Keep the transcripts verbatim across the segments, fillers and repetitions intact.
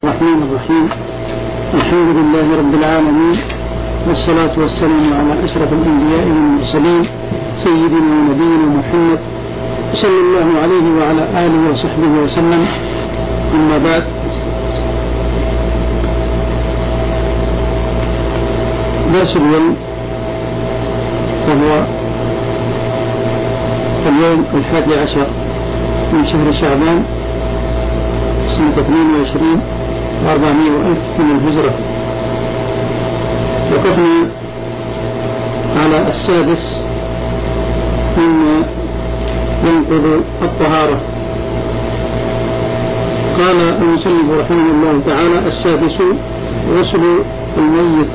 الرحمن الرحيم. الحمد لله رب العالمين، والصلاة والسلام على أشرف الأنبياء والمرسلين سيدنا ونبينا محمد صلى الله عليه وعلى آله وصحبه وسلم. أما بعد، درس اليوم فهو اليوم الحادي عشر من شهر شعبان سنة اثنين وعشرين وأربعمائة وألف من الهجرة. وقفنا على السادس مما ينقض الطهارة. قال المصنف رحمه الله تعالى: السادس غسل الميت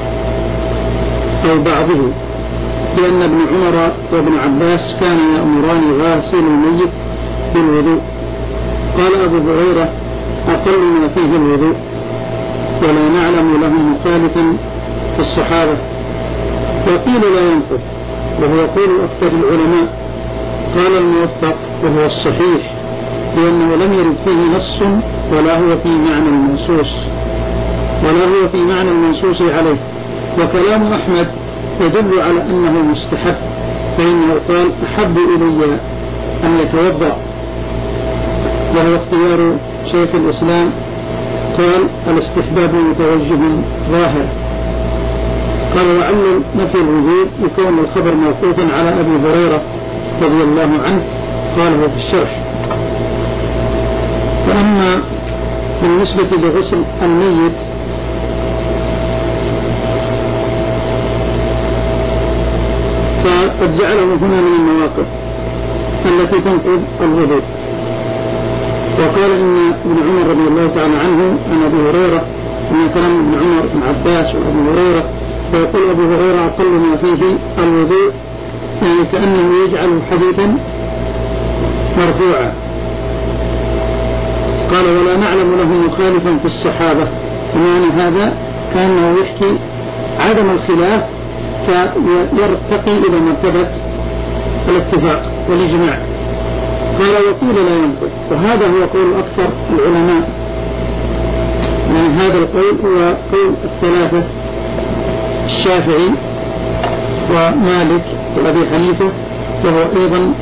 أو بعضه، لأن ابن عمر وابن عباس كانا يأمران غاسل الميت بالوضوء. قال أبو هريرة: أقل ما فيه الوضوء، ولا نعلم له مخالفا في الصحابة. وقيل لا ينقض، وهو قول أكثر العلماء. قال الموفق: وهو الصحيح، لأنه لم يرد فيه نص، ولا هو في معنى المنصوص ولا هو في معنى المنصوص عليه. وكلام أحمد يدل على أنه مستحب، فإنه قال: أحب إلي أن يتوضأ، وهو اختيار شيخ الإسلام. قال: الاستحباب متوجه ظاهر. قال: وعلل نفي الوجود يكون الخبر موقوفا على أبي هريرة رضي الله عنه، قاله في الشرح. فأما بالنسبة لغسل الميت فقد جعله هنا من المواقف التي تنقض الوضوء. وقال إن ابن عمر رضي الله تعالى عنه عن أبي هريرة، إن كلام ابن عمر بن عباس وأبي هريرة، فيقول أبو هريرة: أقل ما فيه الوضوء، يعني كأنه يجعل حديثا مرفوعا. قال: ولا نعلم له مخالفا في الصحابة، ومعنى هذا كأنه يحكي عدم الخلاف فيرتقي إلى مرتبة الاتفاق والإجماع. قال: وقيل لا ينقض، وهذا هو قول أكثر العلماء. من هذا القول هو قول الثلاثة: الشافعي ومالك وأبي حنيفة، وهو أيضا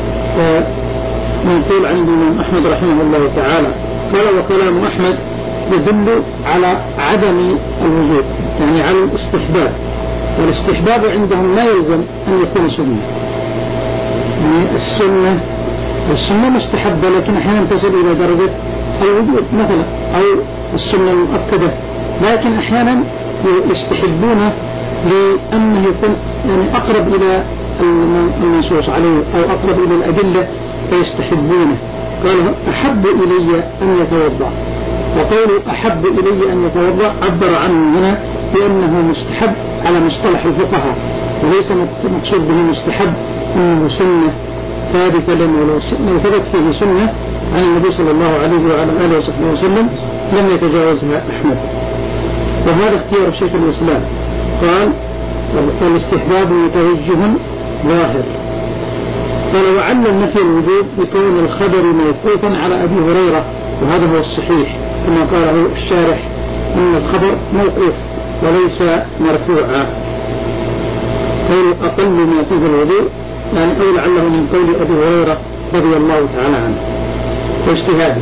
منقول عن الإمام أحمد رحمه الله تعالى. قال: وكلام أحمد يدل على عدم الوجوب، يعني على الاستحباب. والاستحباب عندهم لا يلزم أن يكون سنة، يعني السنة السنة مستحبة، لكن أحيانا تصل إلى درجة الوجوب مثلا، أو السنة المؤكدة، لكن أحيانا يستحبونه لأنه يكون يعني أقرب إلى المنصوص عليه أو أقرب إلى الأدلة فيستحبونه. قال: أحب إلي أن يتوضأ. وقول أحب إلي أن يتوضأ عبر عنه هنا بأنه مستحب على مصطلح الفقهاء، وليس مقصود به مستحب أنه سنة ثابتة، لأنه لو ثبت فيه سنة عن النبي صلى الله عليه وعلى آله وصحبه وسلم لم يتجاوزها أحمد. وهذا اختيار شيخ الإسلام. قال: والاستحباب متوجه ظاهر. قال: وعلل نفي الوجوب بكون الخبر موقوفا على أبي هريرة، وهذا هو الصحيح كما قاله الشارح، أن الخبر موقوف وليس مرفوعا. قول أقل ما فيه الوضوء، يعني أو لعله من قول أبي هريرة رضي الله تعالى عنه واجتهاده.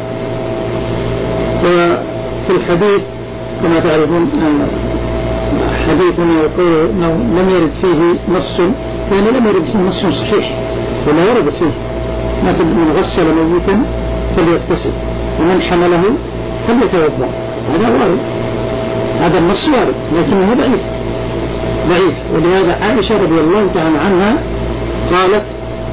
وفي الحديث كما تعرفون حديثنا يقول لم يرد فيه نص، يعني لم يرد فيه نص صحيح، ولا يرد فيه مثل: من غسل ميتا فليغتسل، ومن حمله فليتوضأ. هذا وارد، هذا النص وارد، لكنه ضعيف ضعيف ولهذا عائشة رضي الله تعالى عنها قالت: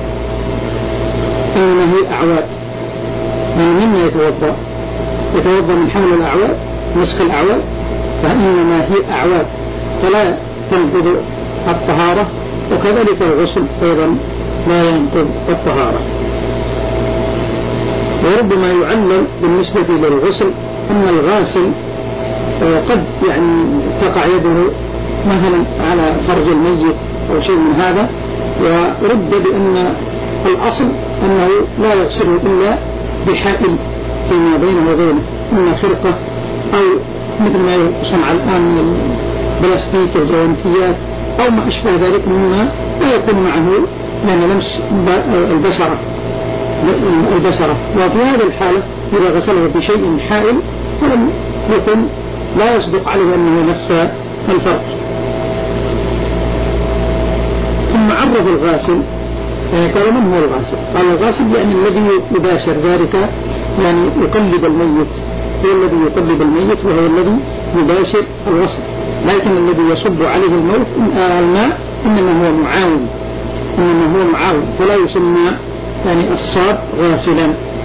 إنما هي أعواد، من مما يتوضأ يتوضأ من حمل الأعواد، مسك الأعواد، فإنما هي أعواد فلا تنقض الطهارة. وكذلك الغسل أيضا لا ينقض الطهارة. وربما يعلل بالنسبة للغسل أن الغاسل قد يعني تقع يده مثلا على فرج الميت أو شيء من هذا، ورد بأن الأصل أنه لا يغسله إلا بحائل فيما بينه وبينه، إما خرقة مثل ما يصنع الآن من البلاستيك والجوانتيات أو ما أشبه ذلك مما لا يكون معه يعني لمس البشرة البشرة وفي هذه الحالة إذا غسله بشيء حائل فلم يكن لا يصدق عليه أنه مس الفرج. ثم عرف الغاسل يعني قال من هو الغاسل؟ قال الغاسل يعني الذي يباشر ذلك يعني يقلب الميت، هو الذي يقلب الميت وهو الذي يباشر الغسل، لكن الذي يصب عليه الموت الماء إنما هو معاون إنما هو معاون فلا يسمى يعني الصاب غاسلا.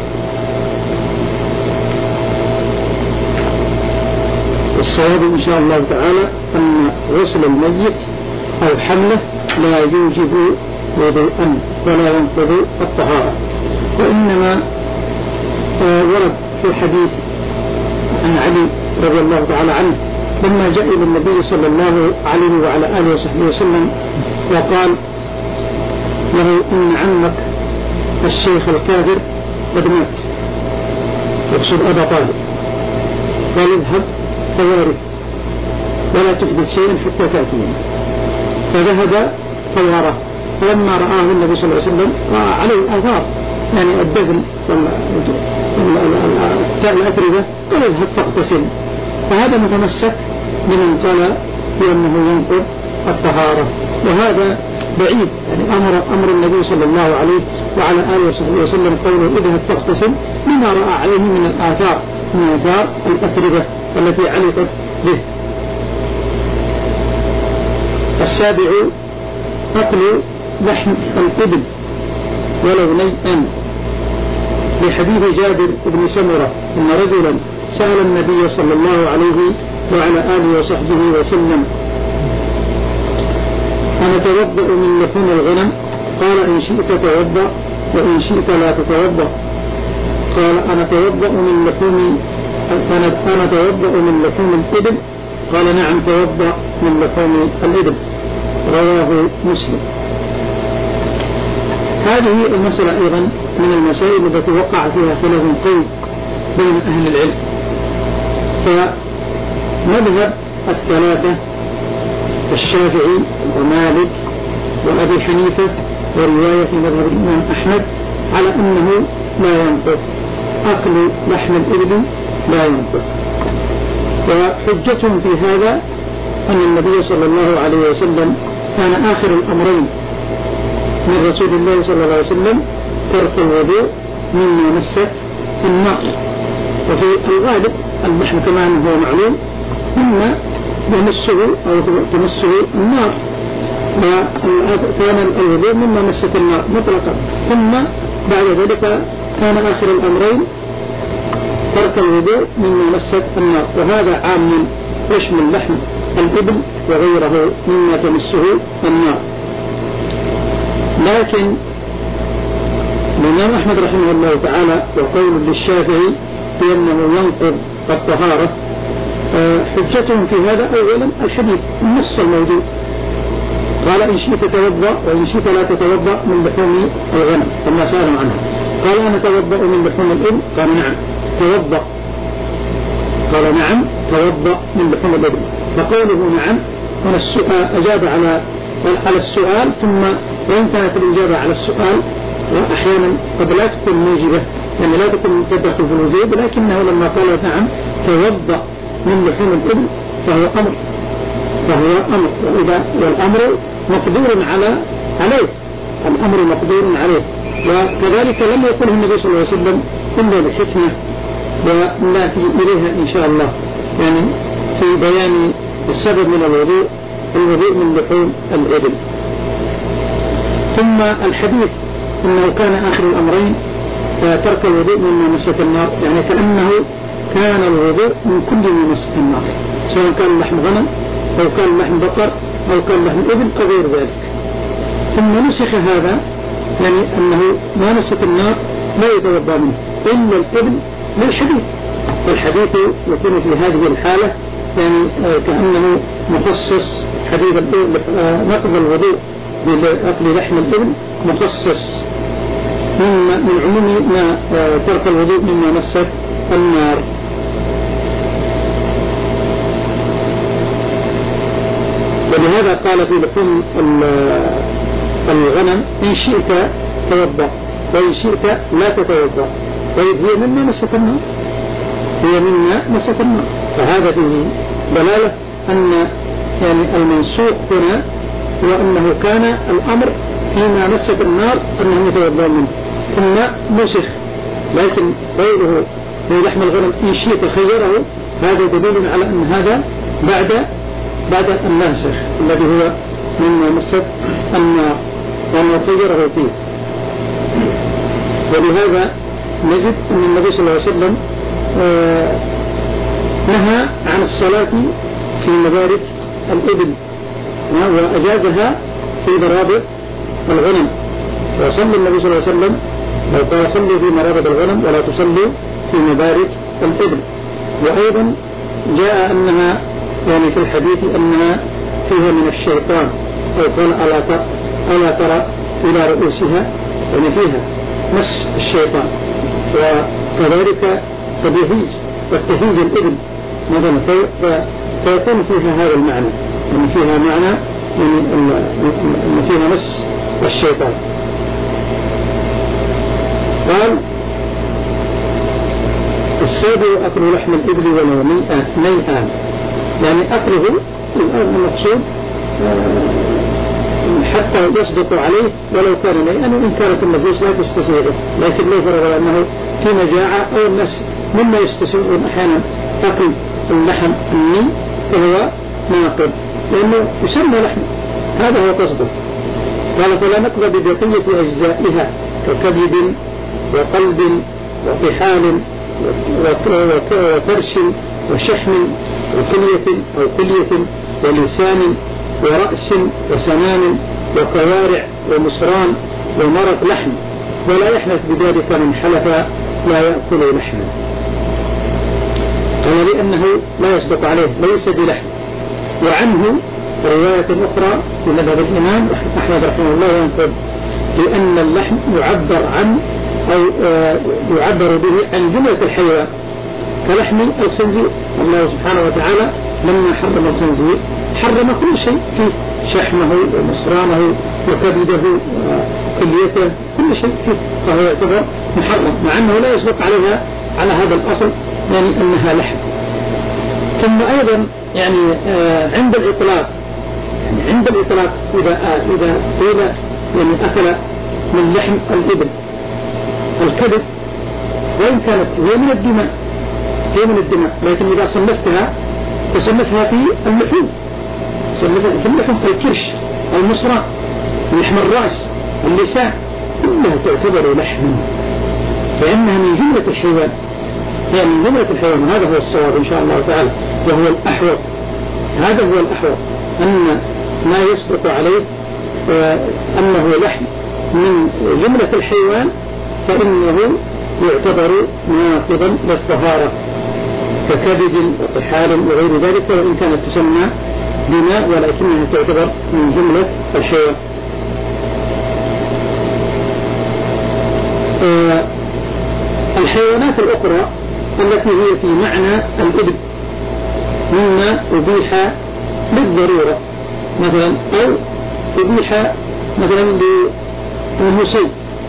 الصواب إن شاء الله تعالى أن غسل الميت أو حمله لا يوجب وضوءا ولا ينقض الطهارة، وإنما ورد في الحديث عن علي رضي الله تعالى عنه لما جاء إلى النبي صلى الله عليه وعلى آله وصحبه وسلم وقال له إن عمك الشيخ الكافر قد مات، يقصد أبا طالب، قال اذهب فوارث ولا تحدث شيئا حتى تأتينا، فذهب فواره، فلما رآه النبي صلى الله عليه وسلم رأى عليه آثار يعني الدفن والأتربة قال اذهب فاغتسل، فهذا متمسك لمن قال بأنه ينقض الطهارة، وهذا بعيد يعني أمر, أمر النبي صلى الله عليه وعلى آله وصحبه وسلم قوله اذهب فاغتسل لما رأى عليه من الآثار من آثار الأتربة التي علقت به. السابع أكل لحم الإبل ولو نيئا، لحديث جابر بن سمرة أن رجلا سأل النبي صلى الله عليه وعلى آله وصحبه وسلم أنا توضأ من لحوم الغنم؟ قال إن شئت توضأ وإن شئت لا تتوضأ. قال أنا توضأ من لحوم أنا توضأ من لحوم الإبل؟ قال نعم توضأ من لحوم الإبل، رواه مسلم. هذه المسألة أيضا من المسائل التي وقع فيها خلاف قوي بين أهل العلم، فمذهب الثلاثة الشافعي ومالك وأبي حنيفة ورواية في مذهب الإمام أحمد على أنه لا ينقض أكل لحم الإبل لا ينقض، وحجتهم في هذا أن النبي صلى الله عليه وسلم كان آخر الأمرين من رسول الله صلى الله عليه وسلم ترك الوضوء مما مست النار، وفي الغالب اللحم كما هو معلوم مما يمسه أو تمسه النار، وكان الوضوء مما مست النار مطلقا، ثم بعد ذلك كان آخر الأمرين ترك الوضوء مما مست النار، وهذا عام يشمل لحم الإبل وغيره مما تمسه النار. لكن الإمام أحمد رحمه الله تعالى وقول للشافعي بأنه ينقض الطهارة حجتهم في هذا أولا الحديث النص الموجود، قال إن شئت توضأ وإن شئت لا تتوضأ من لحوم الغنم كما سألوا عنها، قال أنا توضأ من لحوم الإبل؟ قال نعم توضأ، قال نعم توضأ من لحوم الإبل، فقوله نعم من السؤال أجاب على على السؤال، ثم وإن كانت الإجابة على السؤال وأحيانا قد لا تكون موجبة يعني لا تكون تدخل في الوجوب، لكنه لما قال نعم توضأ من لحوم الإبل فهو أمر فهو أمر وإذا والأمر مقدور على عليه الأمر مقدور عليه، وكذلك لم يقله النبي صلى الله عليه وسلم إلا لحكمة ونأتي إليها إن شاء الله يعني في بيان السبب من الوضوء الوضوء من لحوم الإبل. ثم الحديث أنه كان آخر الأمرين ترك الوضوء مما مست النار، يعني كأنه كان الوضوء من كل ما مست النار سواء كان لحم غنم أو كان لحم بقر أو كان لحم إبل أو غير ذلك. ثم نسخ هذا يعني أنه ما مست النار لا يتوضأ منه إلا الإبل للحديث، والحديث يكون في هذه الحالة يعني كأنه مخصص حديث نقض الوضوء بأكل لحم الإبل مخصص من, من عموم ما ترك الوضوء مما مست النار. ولهذا قال في لحوم الغنم إن شئت توضأ وإن شئت لا تتوضأ، طيب هي مما مسك النار، هي مما مسك النار، فهذا فيه دلالة أن يعني المنسوخ هنا هو أنه كان الأمر فيما مسك النار أنه يتوضأ منه ثم نسخ، لكن قوله في لحم الغنم إن شئت خيره هذا دليل على أن هذا بعد بعد الناسخ الذي هو مما مسك النار وأنه خيره فيه. ولهذا نجد أن النبي صلى الله عليه وسلم نهى عن الصلاة في مبارك الإبل وأجازها في مرابط الغنم، وصلى النبي صلى الله عليه وسلم لو قال صلوا في مرابط الغنم ولا تصلوا في مبارك الإبل. وأيضا جاء أنها يعني في الحديث أنها فيها من الشيطان، أو قال ألا ترى, ألا ترى إلى رؤوسها، يعني فيها مس الشيطان، وكذلك تبهيج والتهيج الإبل مثلا فيكون فيها هذا المعنى، يعني فيها معنى يعني أن فيها مس الشيطان. قال السابع أكل لحم الإبل ولو نيئان، يعني أكله الآن المقصود حتى يصدق عليه ولو كان نيئا، وإن كانت النفوس لا تستسيغه، لكن لا فرق أنه في مجاعة أو الناس مما يستسيغون أحيانا أكل اللحم الني فهو ناقض لأنه يسمى لحم، هذا هو قصده. قال فلا نقضى ببقية أجزائها ككبد وقلب وطحال وفرش وشحم وكلية أو كلية ولسان ورأس وسنان وكوارع ومصران ومرق لحم، ولا يحنث بذلك من حلف لا يأكل لحما. قال لأنه لا يصدق عليه ليس بلحم. وعنه رواية أخرى في مذهب الإمام أحمد رحمه الله ينقل لأن اللحم يعبر عن أو يعبر به عن جملة الحيوان كلحم الخنزير. الله سبحانه وتعالى لما حرم الخنزير حرم كل شيء فيه، شحمه ومصرانه وكبده وكليته، كل شيء فيه، فهو يعتبر محرم مع أنه لا يصدق عليها على هذا الأصل يعني أنها لحم. ثم أيضا يعني عند الإطلاق يعني عند الإطلاق إذا إذا قيل يعني أكل من لحم الإبل الكبد وإن كانت هي من الدماء هي من الدماء لكن إذا صنفتها تصنفها في اللحوم، صنفتها في اللحوم الكرش المصرى لحم الرأس اللسان كلها تعتبر لحما، فإنها من جملة الحيوان، هي من جملة الحيوان. هذا هو الصواب إن شاء الله تعالى وهو الأحوط، هذا هو الأحوط أن ما يصدق عليه أنه لحم من جملة الحيوان فإنه يعتبر ناقضا للطهارة ككبد وطحال وغير ذلك، وإن كانت تسمى دماء ولكنها تعتبر من جملة الحيوان. الحيوانات الأخرى التي هي في معنى الإبل مما أبيح بالضرورة مثلا أو أبيح مثلا للمسي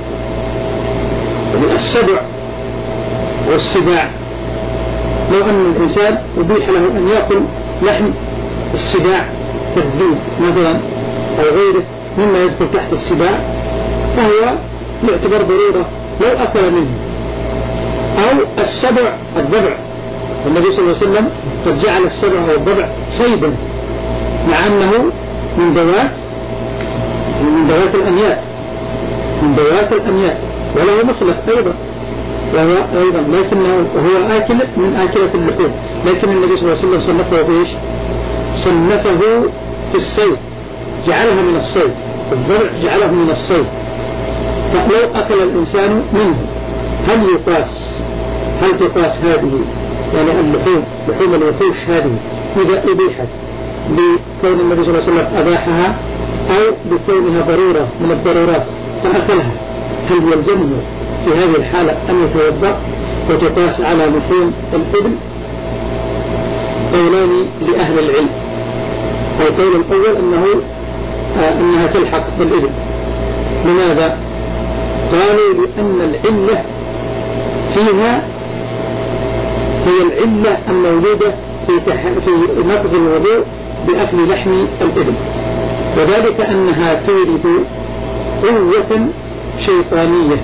السبع والسباع، لو أن الإنسان أبيح له أن يأكل لحم السباع كالذئب مثلا أو غيره مما يدخل تحت السباع فهو يعتبر ضرورة لو أكل منه. أو السبع الضبع، النبي صلى الله عليه وسلم قد جعل السبع والضبع صيدا مع أنه من ذوات من ذوات الأنياب من ذوات الأنياب وله مخلق أيضا وهو أيضا لكنه هو آكل من آكلة اللحوم، لكن النبي صلى الله عليه وسلم صنفه بإيش؟ صنفه في الصيد، جعلها من الصيد، الضبع جعله من الصيد. فلو أكل الإنسان منه هل يقاس هل تقاس هذه يعني اللحوم لحوم الوحوش هذه إذا أبيحت بكون النبي صلى الله عليه وسلم أباحها أو بكونها ضرورة من الضرورات فأكلها، هل يلزمه في هذه الحالة أن يتوضأ وتقاس على لحوم الإبل؟ قولان لأهل العلم. القول الأول أنه آه أنها تلحق بالإبل. لماذا؟ قالوا لأن العلة فيها هي العلة الموجودة في, تح... في نقض الوضوء بأكل لحم الإبل، وذلك أنها تورد قوة شيطانية.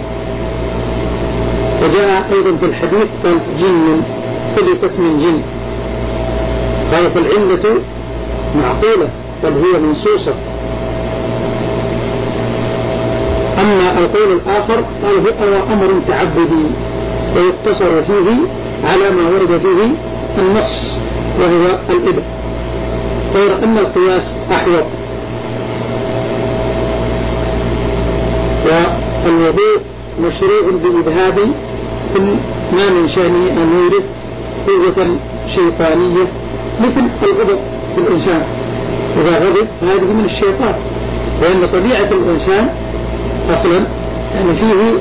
وجاء أيضا في الحديث قال جن خلقت من جن، قال فالعلة معقولة بل هي منصوصة. أما القول الآخر قال هو أمر تعبدي ويقتصر فيه على ما ورد فيه النص وهو الإبل، غير أن القياس أحوط. والوضوء مشروع بإذهاب كل ما من شأنه أن يورد قوة شيطانية مثل الغضب في الإنسان. إذا غضب هذه من الشيطان، لأن طبيعة الإنسان أصلا يعني فيه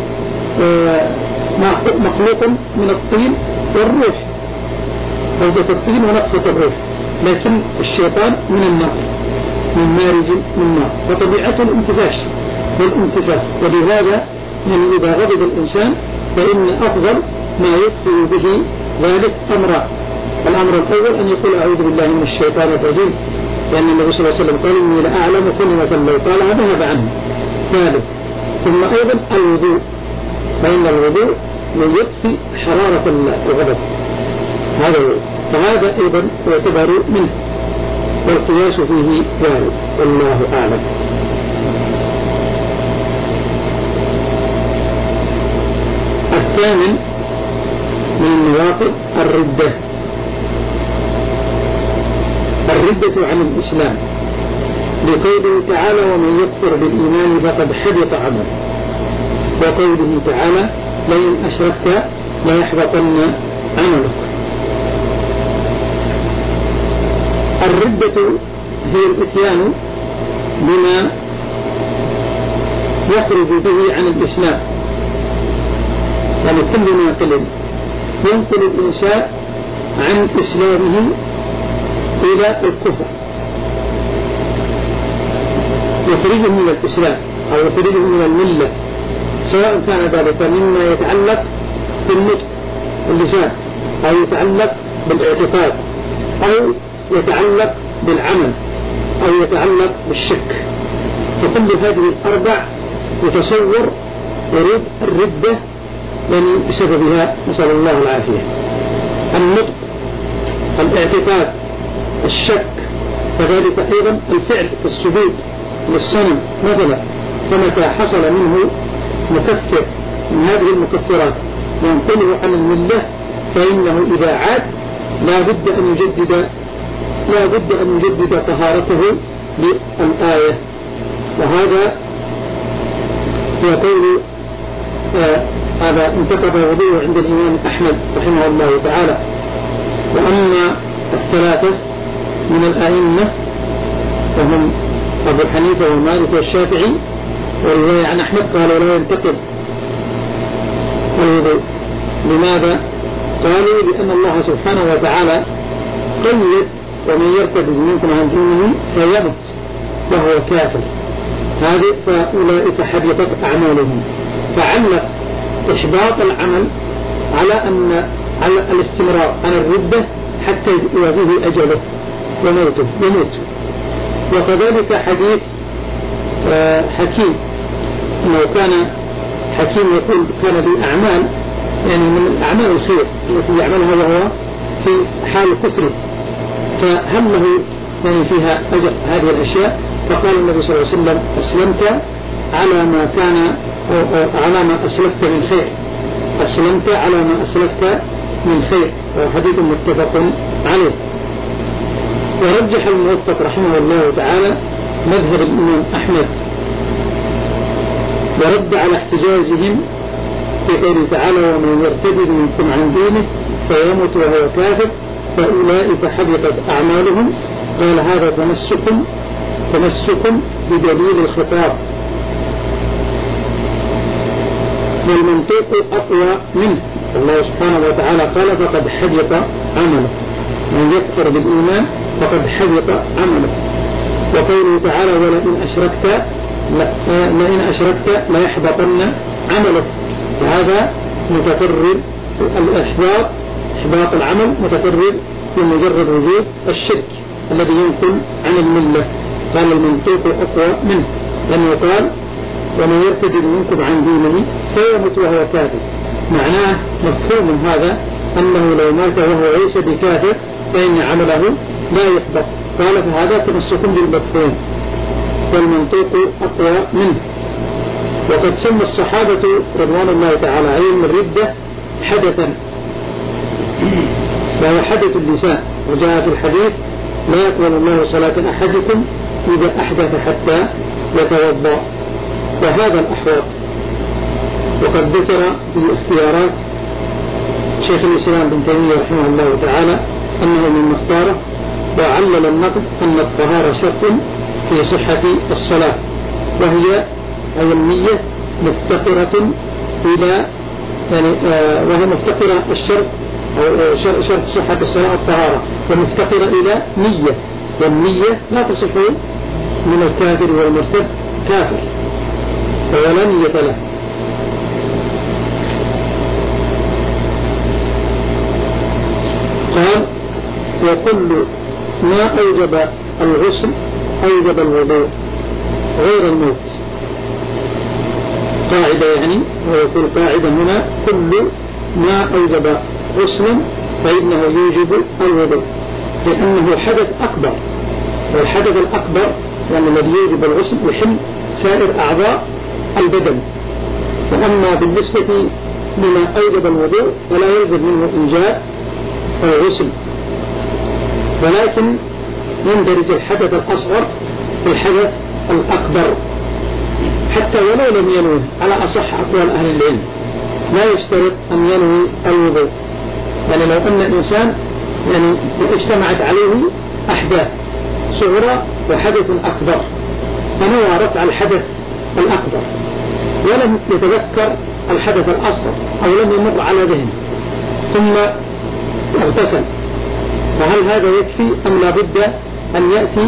مخلوق من الطين والروح، غضبة الطين ونفخة الروح، لكن الشيطان من النار، من مارج من نار، وطبيعته الانتفاش والانتفاخ. ولهذا يعني إذا غضب الإنسان فإن أفضل ما يكفي به ذلك أمران. الأمر الأول أن يقول أعوذ بالله من الشيطان الرجيم، لأن النبي صلى الله عليه وسلم قال إني لأعلم كلمة لو قالها ذهب عنه. ثالث ثم أيضا الوضوء، فإن الوضوء يطفئ حرارة الغضب، هذا هو. فهذا أيضا يعتبر منه، والقياس فيه وارد، والله أعلم. الثامن من النواقض الردة، الردة عن الإسلام، لقوله تعالى ومن يكفر بالإيمان فقد حبط عمله، وقوله تعالى لئن أشركت ليحبطن عملك. الردة هي الإتيان بما يخرج به عن الإسلام، يعني كل ناقل ينقل الإنسان عن إسلامه إلى الكفر، يخرجه من الإسلام أو يخرجه من الملة، سواء كان ذلك مما يتعلق بالنطق واللسان، أو يتعلق بالاعتقاد، أو يتعلق بالعمل، أو يتعلق بالشك. فكل هذه الأربع يتصور ورود الردة يعني بسببها، نسأل الله العافية. النطق، الاعتقاد، الشك، كذلك أيضا الفعل كالسجود للصنم مثلا، فمتى حصل منه مكفر من هذه المكفرات ينقله عن الملة فإنه إذا عاد لا بد أن يجدد لا بد أن يجدد طهارته بالآية. وهذا يقول آه هذا انتقض وضوءه عند الإمام أحمد رحمه الله تعالى. وأما الثلاثة من الآئمة وهم أبو حنيفة ومالك والشافعي، ورواية عن أحمد قالوا لا ينتقض الوضوء. لماذا؟ قالوا لأن الله سبحانه وتعالى قيد ومن يرتد منكم عن دينه فيمت وهو كافر، هذه فأولئك حبطت أعمالهم. فعلق إحباط العمل على أن على الاستمرار على الردة حتى يواجه أجله وموته يموت. وكذلك حديث حكيم أنه كان حكيم يقول كان لي أعمال يعني من الأعمال الخير التي يعملها وهو في حال كفره، فهل له يعني فيها أجر هذه الأشياء؟ فقال النبي صلى الله عليه وسلم أسلمت على ما كان على ما أسلفت من خير، أسلمت على ما أسلفت من خير، وحديث متفق عليه. ورجح الموفق رحمه الله تعالى مذهب الإمام أحمد، ورد على احتجاجهم في قوله تعالى ومن يرتد منكم عن دينه فيموت وهو كافر فأولئك حبطت أعمالهم. قال هذا تمسك تمسك بدليل الخطاب، والمنطق أقوى منه. الله سبحانه وتعالى قال فقد حبط عمله، من يكفر بالإيمان فقد حبط عمله. وقوله تعالى ولئن أشركت لئن أشركت ليحبطن عملك، فهذا متكرر الإحباط إحباط العمل متكرر بمجرد وجود الشرك الذي ينقل عن الملة. قال المنطوق أقوى منه، لأنه قال ومن يرتد منكم عن دينه فيمت وهو كافر. معناه مفهوم هذا أنه لو مات وهو ليس بكافر فإن عمله لا يحبط. قال فهذا تمسك بالمفهوم والمنطوق أقوى منه. وقد سمى الصحابة رضوان الله تعالى عليهم الردة حدثا، وهو حدث اللسان، وجاء في الحديث لا يقبل الله صلاة أحدكم إذا أحدث حتى يتوضأ. وهذا الأحوال وقد ذكر في الاختيارات شيخ الإسلام بن تيمية رحمه الله تعالى أنه من اختاره وعلل النقد أن الطهارة شرط في صحة الصلاة، وهي أي النية مفتقرة إلى يعني آه وهي مفتقرة الشرط أو شرط صحة الصلاة الطهارة، ومفتقرة إلى نية، والنية لا تصح من الكافر والمرتد كافر ولا نية له. قال وكل ما أوجب الغسل أوجب الوضوء غير الموت. قاعدة يعني ويقول قاعدة هنا كل ما أوجب غسلا فإنه يوجب الوضوء، لأنه حدث أكبر، والحدث الأكبر يعني الذي يوجب الغسل يحل سائر أعضاء البدن. وأما بالنسبة لما أوجب الوضوء فلا يلزم منه إيجاب الغسل، ولكن يندرج الحدث الأصغر في الحدث الأكبر حتى ولو لم ينوي على أصح أقوال أهل العلم. لا يشترط أن ينوي الوضوء، يعني لو أن الإنسان يعني اجتمعت عليه أحداث صغرى وحدث أكبر فنوى رفع الحدث الأكبر ولم يتذكر الحدث الأصغر أو لم يمر على ذهنه ثم اغتسل، فهل هذا يكفي أم لا بد أن يأتي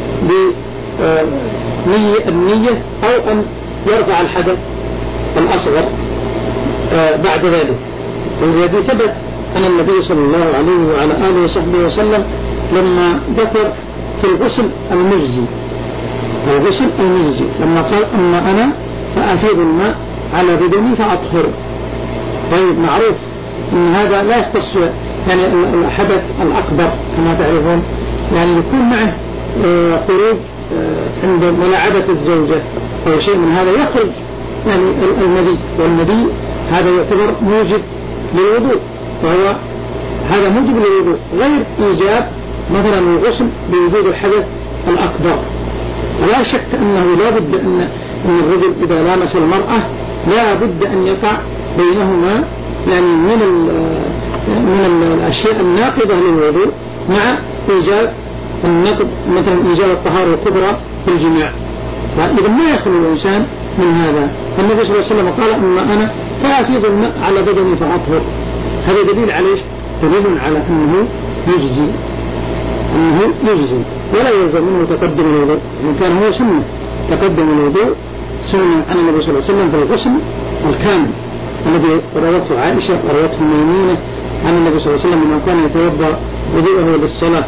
بالنية أو أن يرفع الحدث الأصغر بعد ذلك؟ والذي ثبت أن النبي صلى الله عليه وعلى آله وصحبه وسلم لما ذكر في الغسل المجزي الغسل المجزي لما قال أما أنا فأفيض الماء على بدني فأطهر. طيب معروف أن هذا لا يختص يعني الحدث الأكبر كما تعرفون، يعني يكون معه خروج عند ملاعبة الزوجة أو شيء من هذا يخرج يعني المذي، والمذي هذا يعتبر موجب للوضوء، فهو هذا موجب للوضوء غير إيجاب مثلا الغسل بوجود الحدث الأكبر. ولا شك أنه لا بد أن أن الرجل إذا لامس المرأة لا بد أن يقع بينهما يعني من من الأشياء الناقضة للوضوء مع إيجاب النقض مثلا إيجاب الطهارة الكبرى في الجماع، فإذا ما يخلو الإنسان من هذا. النبي صلى الله عليه وسلم قال أما أنا فأفيض الماء على بدني فأطهر، هذا دليل عليه دليل على أنه يجزي أنه يجزي ولا يلزم منه تقدم الوضوء، إن كان هو سنة تقدم الوضوء سنة عن النبي صلى الله عليه وسلم في الغسل الكامل الذي روته عائشة وروته ميمونة عن النبي صلى الله عليه وسلم لما كان يتوضأ وضوءه للصلاة.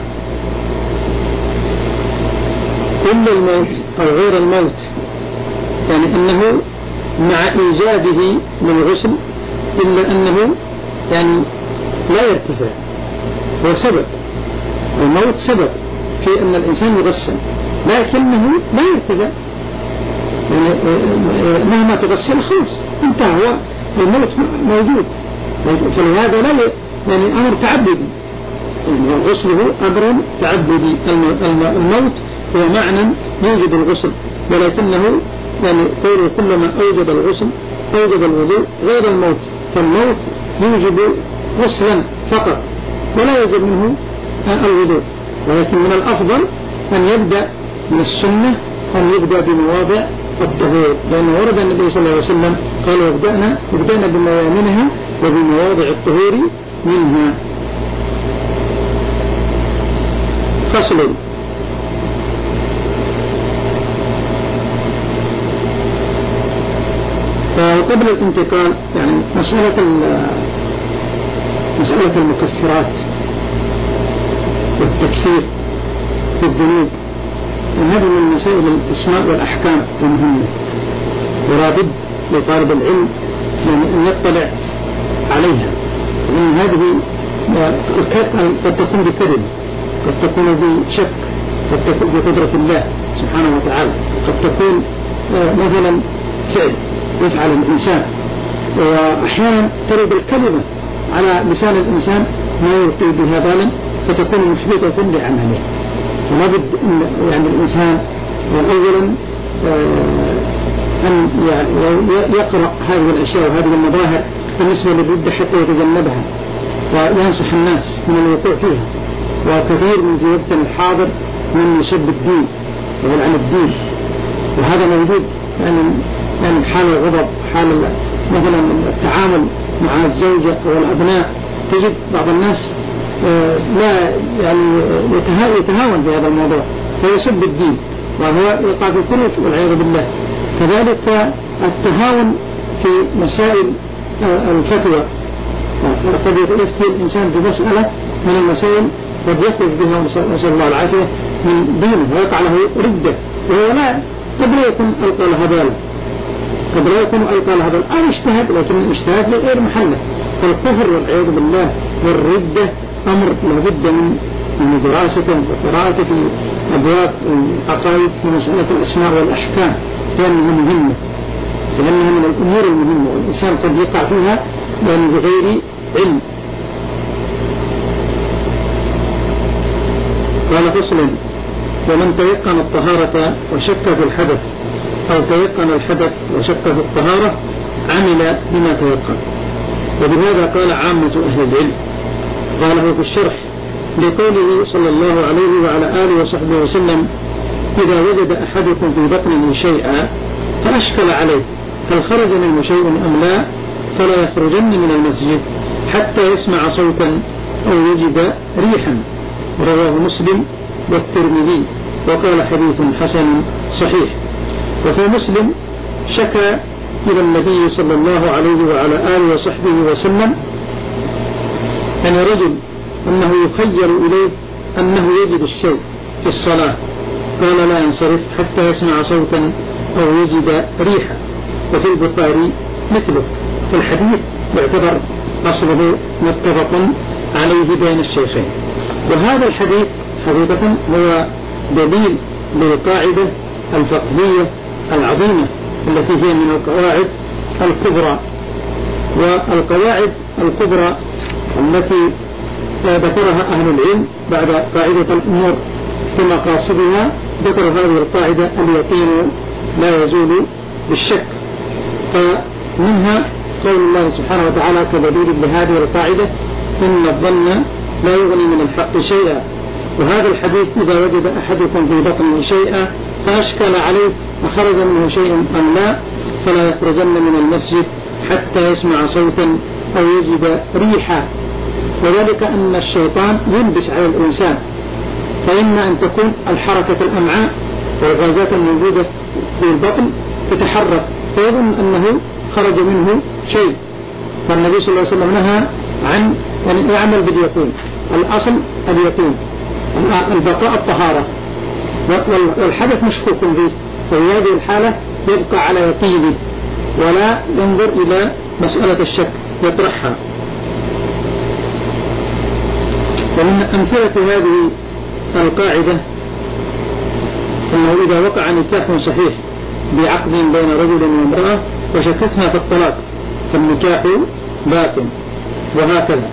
إلا الموت أو غير الموت يعني أنه مع إيجابه للغسل إلا أنه يعني لا يرتفع، هو سبب الموت سبب في أن الإنسان يغسل لكنه لا يرتفع، يعني مهما تغسل خلاص انتهى، هو الموت موجود، فلهذا لا يعني أمر تعبدي، غسله أمر تعبدي. الموت هو معنى يوجد الغسل، ولكنه يعني قوله كلما أوجب الغسل أوجب الوضوء غير الموت، فالموت يوجب غسلا فقط ولا يجب منه الوضوء، ولكن من الأفضل أن يبدأ من السنة أن يبدأ بمواضع الطهور، لأنه ورد النبي صلى الله عليه وسلم قال يبدأنا يبدأنا بموامنها وبمواضع الطهور منها. فصل وقبل الانتقال يعني مسألة مسألة المكفرات والتكفير في الذنوب، وهذه من مسائل الأسماء والأحكام المهمة، ولا بد لطالب العلم أن يطلع عليها، لأن هذه قد تكون بكذب، قد تكون بشك، قد تكون بقدرة الله سبحانه وتعالى، قد تكون مثلا فعل يفعل الإنسان، وأحيانا ترد الكلمة على لسان الإنسان ما يلقي بها بالا فتكون محبطة لعمله. فلا بد يعني الإنسان أولا أن يقرأ هذه الأشياء وهذه المظاهر بالنسبة للرد حتى يتجنبها وينصح الناس من الوقوع فيها. وكثير من في وقتنا الحاضر من يسب الدين ويلعن الدين، وهذا موجود يعني يعني حال الغضب، حال مثلا التعامل مع الزوجة والأبناء، تجد بعض الناس لا يعني يتهاون في هذا الموضوع فيسب الدين وهو يقع في الكفر والعياذ بالله. كذلك التهاون في مسائل الفتوى، قد يفتي الإنسان بمسألة من المسائل قد يخرج بها نسأل الله العافية من دينه ويقع له ردة، وهو لا قد لا يكون ألقى لها بالا، قد لا يكون ألقى لها بالا أو اجتهد، لكن الاجتهاد غير محله. فالكفر والعياذ بالله والردة أمر لابد من دراسته وقراءته في أبواب العقائد في مسألة الأسماء والأحكام، لأنها مهمة، لأنها من الأمور المهمة والإنسان قد يقع فيها لأن بغير علم. قال فصل: ومن تيقن الطهارة وشك في الحدث أو تيقن الحدث وشك في الطهارة عمل بما تيقن. وبهذا قال عامة أهل العلم. قاله في الشرح لقوله صلى الله عليه وعلى آله وصحبه وسلم: إذا وجد أحدكم في بطنه شيئا فأشكل عليه هل خرج منه شيء أم لا فلا يخرجن من المسجد حتى يسمع صوتا أو يجد ريحا. رواه مسلم والترمذي وقال حديث حسن صحيح. وفي مسلم: شكى إلى النبي صلى الله عليه وعلى آله وصحبه وسلم أن رجل أنه يخيل إليه أنه يجد الشيء في الصلاة، قال: لا ينصرف حتى يسمع صوتا أو يجد ريحا. وفي البخاري مثله. فالحديث يعتبر أصله متفق عليه بين الشيخين. وهذا الحديث حقيقة هو دليل للقاعدة الفقهية العظيمة التي هي من القواعد الكبرى. والقواعد الكبرى التي ذكرها أهل العلم بعد قاعدة الأمور في مقاصدها ذكر هذه القاعدة: اليقين لا يزول بالشك. فمنها قول الله سبحانه وتعالى كدليل لهذه القاعدة: إن الظن لا يغني من الحق شيئا. وهذا الحديث: إذا وجد أحدكم في بطنه شيئا فأشكل عليه أخرج منه شيء أم لا فلا يخرجن من المسجد حتى يسمع صوتا أو يجد ريحا. وذلك أن الشيطان يلبس على الإنسان، فإما أن تكون الحركة الأمعاء والغازات الموجودة في البطن تتحرك فيظن أنه خرج منه شيء. فالنبي صلى الله عليه وسلم نهى عن أن يعمل باليقين. الأصل اليقين، البقاء الطهارة، والحدث مشكوك فيه، ففي هذه الحالة يبقى على يقينه ولا ينظر إلى مسألة الشك يطرحها. ومن أمثلة هذه القاعدة أنه إذا وقع نكاح صحيح بعقد بين رجل وامرأة وشككها في الطلاق فالنكاح باطل، وهكذا.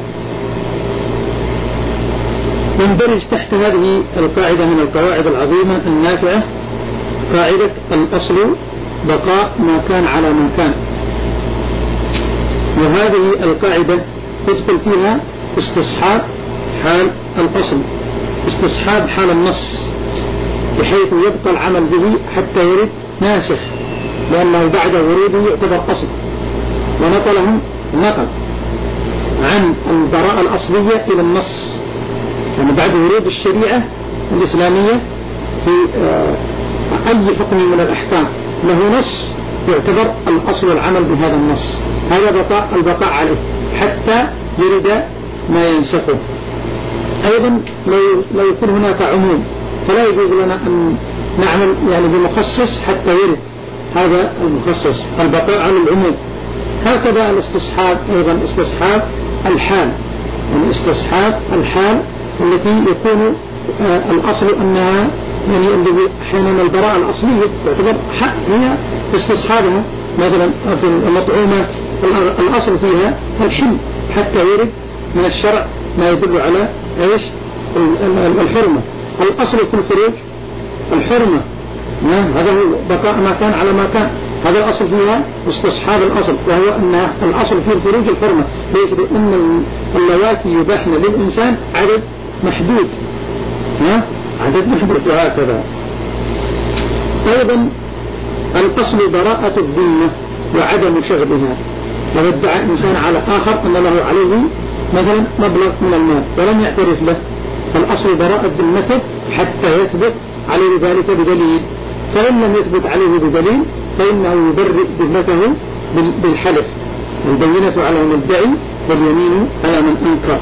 يندرج تحت هذه القاعدة من القواعد العظيمة النافعة قاعدة الأصل بقاء ما كان على ما كان. وهذه القاعدة تدخل فيها استصحاب حال الأصل، استصحاب حال النص، بحيث يبقى العمل به حتى يرد ناسخ، لأنه بعد وروده يعتبر أصل. ونقلهم نقل عن البراءة الأصلية إلى النص، يعني بعد ورود الشريعة الإسلامية في أي حكم من الأحكام له نص يعتبر الأصل العمل بهذا النص، هذا بقاء البقاء عليه حتى يرد ما ينسخه. أيضا لو يكون هناك عموم فلا يجوز لنا أن نعمل يعني بمخصص حتى يرد هذا المخصص، البقاء على العموم. هكذا الاستصحاب أيضا استصحاب الحال، يعني استصحاب الحال التي يكون آه الأصل أنها يعني اللي حينما البراءة الأصلية تعتبر حق هي استصحابها، مثلا في المطعومات الأصل فيها الحل حتى يرد من الشرع ما يدل على ايش الحرمة. الأصل في الخروج الحرمة، هذا هو بقاء ما كان على ما كان، هذا الأصل فيها استصحاب الأصل، وهو أن الأصل في الخروج الحرمة. ليش؟ لأن اللواتي يباحن للإنسان عدد محدود، عدد محدود. وهكذا أيضا الأصل براءة الذمة وعدم شغبها. لو ادعى إنسان على آخر أن له عليه مثلا مبلغ من المال ولم يعترف له، فالأصل براءة ذمته حتى يثبت عليه ذلك بدليل، فإن لم يثبت عليه بدليل فإنه يبرئ ذمته بالحلف، البينة على المدعي واليمين على من أنكر.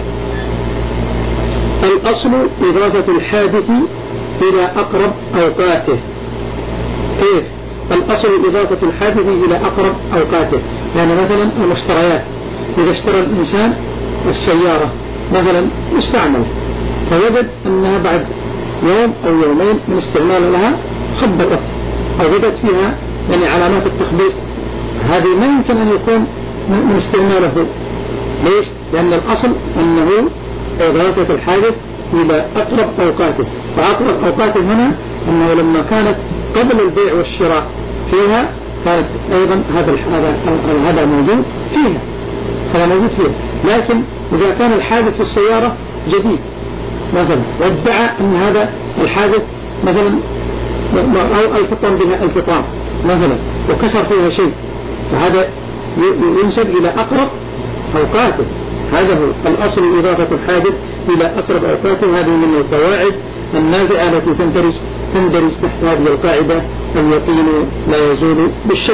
الأصل إضافة الحادث إلى أقرب أوقاته. كيف؟ الأصل إضافة الحادث إلى أقرب أوقاته، يعني مثلا المشتريات، إذا اشترى الإنسان السيارة مثلا مستعملة فوجد أنها بعد يوم أو يومين من استعمال لها خبطت أو بدت فيها يعني علامات التخبيط، هذه ما يمكن أن يكون من استعماله. ليش؟ لأن الأصل أنه إضافة الحادث إلى أقرب أوقاته، فأقرب أوقاته هنا أنه لما كانت قبل البيع والشراء فيها كانت أيضا هذا هذا موجود فيها، هذا موجود فيها. لكن إذا كان الحادث في السيارة جديد مثلا وادعى أن هذا الحادث مثلا أو الفطام بها الفطام مثلا وكسر فيها شيء، فهذا ينسب إلى أقرب أوقاته. هذا هو الأصل إضافة الحادث إلى أقرب أوقاته. هذه من القواعد النافعة التي تندرج تندرج تحت هذه القاعدة: اليقين لا يزول بالشك.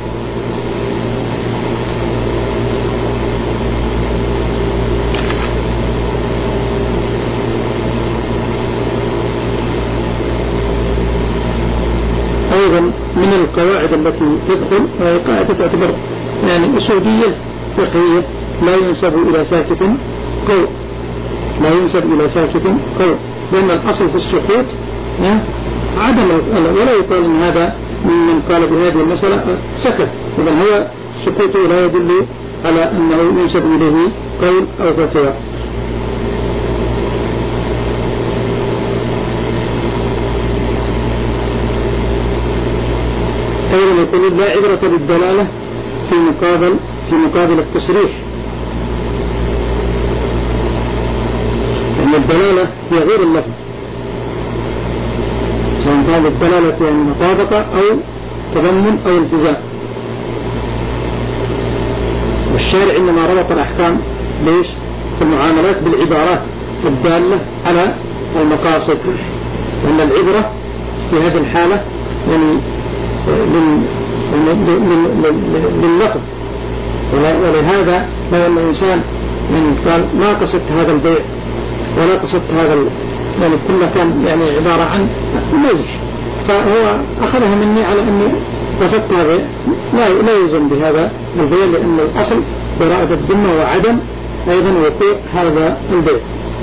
أيضا من القواعد التي تدخل قاعدة تعتبر يعني أصولية فقهية: لا ينسب إلى ساكت قول، لا ينسب إلى ساكت قول، لأن الأصل في السكوت عدم، ولا يقال إن هذا من قال بهذه المسألة سكت، إذن هو سكوته لا يدل على أنه ينسب إليه قول أو فتوى. أيضا يقول: لا عبرة بالدلالة في مقابل في مقابل التصريح، لأن الدلالة هي غير اللفظ، سواء كانت الدلالة يعني مطابقة أو تضمن أو التزام. والشارع إنما ربط الأحكام ليش؟ في المعاملات بالعبارات الدالة على المقاصد، لأن العبرة في هذه الحالة يعني لللفظ. ولهذا لو أن الإنسان من قال ما قصدت هذا البيع ولا قصدت هذا يعني كله كان يعني عبارة عن مزح، فهو أخذها مني على أني قصدت هذا، لا لا يلزم بهذا البيع، لأن الأصل براءة الذمة وعدم أيضا وقوع هذا البيع.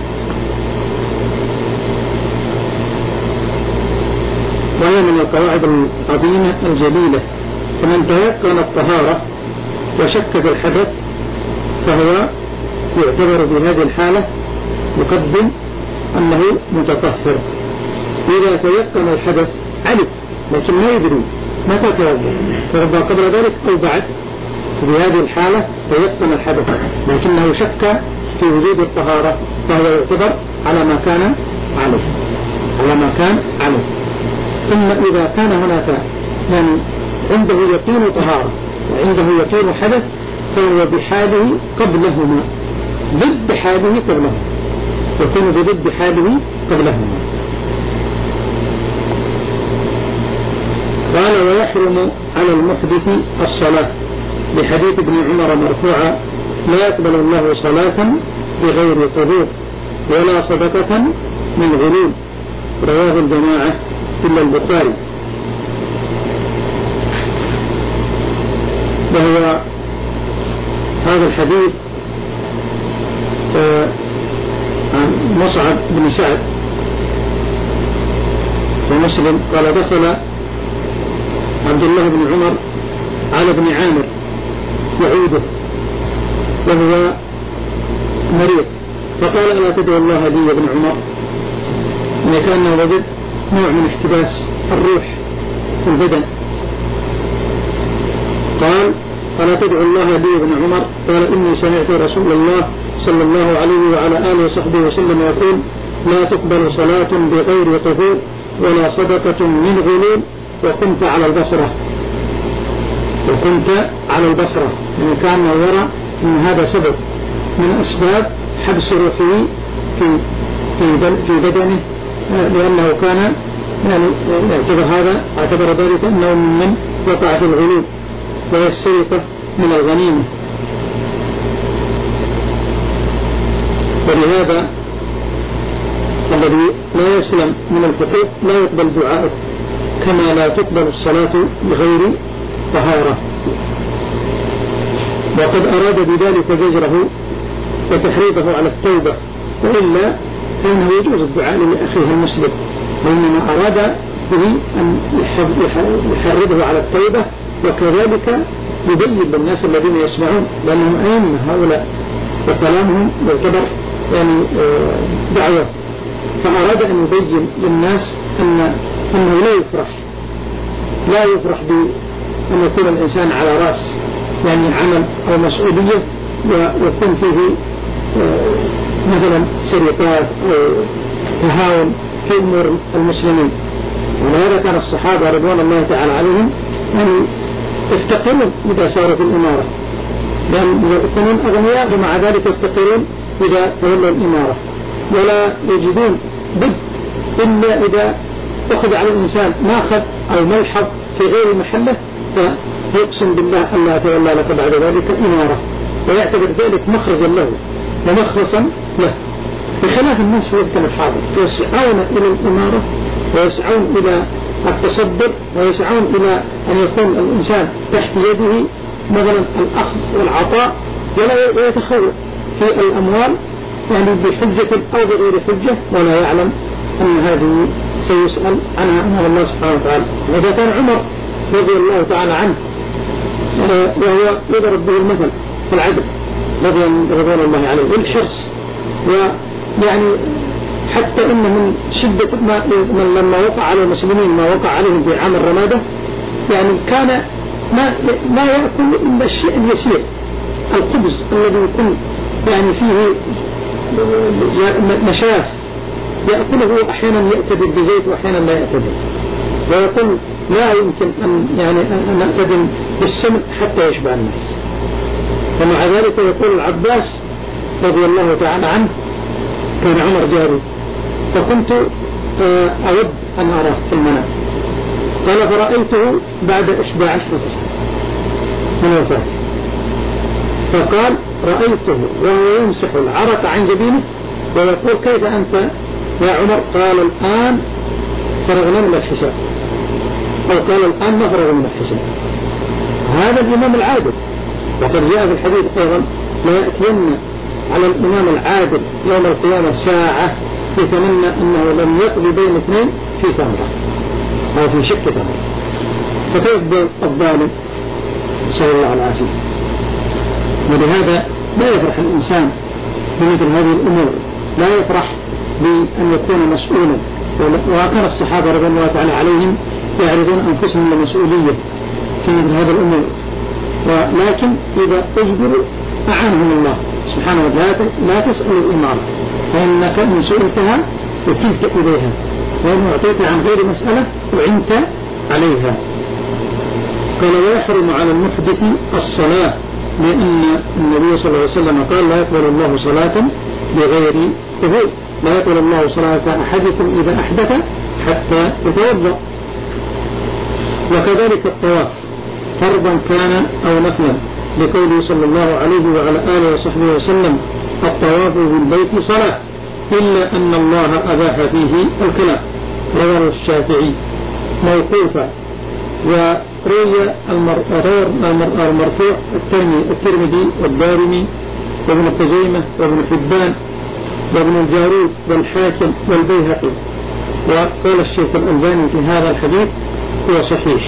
وهي من القواعد العظيمة الجليلة: فمن تيقن الطهارة وشك في الحدث فهو يعتبر في هذه الحالة يقدم أنه متطهر. إذا تيقن الحدث علم لكن ما يدري متى توضأ، توضأ قبل ذلك أو بعد، في هذه الحالة تيقن الحدث لكنه شك في وجود الطهارة، فهو يعتبر على ما كان عليه على ما كان عليه. ثم إذا كان هناك يعني عنده يقين طهارة وعنده يقين حدث فهو بحاله قبلهما، ضد حاله قبلهما، يكون بضد حاله قبلهما. قال: ويحرم ويحرم على المحدث الصلاة لحديث ابن عمر مرفوعا لا يقبل الله صلاة بغير طهور ولا صدقة من غلول رواه الجماعة إلا البخاري. وهو هذا الحديث عن مصعب بن سعد ومسلم قال دخل عبد الله بن عمر على ابن عامر يعوده وهو مريض فقال ألا تدعو الله لي يا ابن عمر، إن كأنه وجد نوع من احتباس الروح في البدن. قال ألا تدعو الله لي يا ابن عمر؟ قال إني سمعت رسول الله صلى الله عليه وعلى آله وصحبه وسلم يقول لا تقبل صلاة بغير طهور ولا صدقة من غلول وكنت على البصرة وكنت على البصرة يعني كان يرى أن هذا سبب من أسباب حبس روحه في في بدنه، لأنه كان يعني يعتبر هذا اعتبر ذلك أنه من وقع في الغلول وهي السرقة من الغنيمة. ولهذا الذي لا يسلم من الحقوق لا يقبل دعاءه كما لا تقبل الصلاة بغير طهارة. وقد أراد بذلك زجره وتحريضه على التوبة، وإلا فإنه يجوز الدعاء لأخيه المسلم، وإنما أراد به أن يحرضه على التوبة وكذلك يبين للناس الذين يسمعون لأنهم أئمة هؤلاء وكلامهم يعتبر يعني دعوة، فأراد أن يبين للناس أن أنه لا يفرح لا يفرح بأن يكون الإنسان على رأس يعني عمل أو مسؤولية ويكون فيه مثلا سرقات أو تهاون في أمور المسلمين. ولهذا كان الصحابة رضوان الله تعالى عليهم يعني يفتقرون إذا صارت الإمارة، لأن يكونون أغنياء ومع ذلك يفتقرون إذا تولوا الإمارة، ولا يجدون بد إلا إذا أخذ على الإنسان ماخذ أو ملحظ في غير محله فيقسم بالله ألا تولى لك بعد ذلك إمارة، ويعتبر ذلك مخرجا له ومخرصا له، بخلاف الناس في وقت الحاضر يسعون إلى الإمارة ويسعون إلى التصدر ويسعون إلى أن يكون الإنسان تحت يده مثلا الأخذ والعطاء ولا يتخوف في الأموال يعني بحجة أو بغير حجة، ولا يعلم أن هذه سيسأل عنها أمام الله سبحانه وتعالى. وإذا كان عمر رضي الله تعالى عنه وهو يضرب به المثل في العدل رضي الله عليه والحرص، ويعني حتى إن من شدة ما من لما وقع على المسلمين ما وقع عليهم في عام الرمادة يعني كان ما ما يأكل إلا الشيء اليسير، الخبز الذي يكون يعني فيه نشاف يأكله أحيانا يأتدل بزيت وأحيانا لا يأتدل، ويقول لا يمكن أن يعني أن نأتدل بالسمن حتى يشبع الناس. ومع ذلك يقول العباس رضي الله تعالى عنه كان عمر جاري فكنت أود أن أراه في المنام، قال فرأيته بعد إحدى عشرة سنة من وفاته، فقال رأيته وهو يمسح العرق عن جبينه ويقول كيف أنت يا عمر؟ قال الآن فرغنا من الحساب، أو قال الآن نفرغ من الحساب. هذا الإمام العادل، وقد جاء في الحديث أيضا لا يأتين على الإمام العادل يوم القيامة ساعة يتمنى أنه لم يقضي بين اثنين في تمرة أو في شك تمرة، فكيف الظالم صلى الله العافية. ولهذا لا يفرح الإنسان بمثل هذه الأمور، لا يفرح بأن يكون مسؤولا، وكان الصحابة رضي الله تعالى عليهم يعرضون أنفسهم للمسؤولية في مثل هذه الأمور، ولكن إذا أجبروا أعانهم الله سبحانه وتعالى. لا تسأل الإمارة فإنك إن سئلتها وكلت إليها، وإن أعطيت عن غير مسألة وعنت عليها. قال ويحرم على المحدث الصلاة، لأن النبي صلى الله عليه وسلم قال لا يقبل الله صلاة بغير طهور، لا يقبل الله صلاة أحدكم إذا أحدث حتى يتوضأ. وكذلك الطواف فرضا كان أو نفلا، لقوله صلى الله عليه وعلى آله وصحبه وسلم: الطواف بالبيت صلاة إلا أن الله أباح فيه الكلام. رواه الشافعي موقوفا. وروي المرفوع الترمذي والدارمي وابن خزيمة وابن حبان وابن الجارود والحاكم والبيهقي. وقال الشيخ الألباني في هذا الحديث هو صحيح.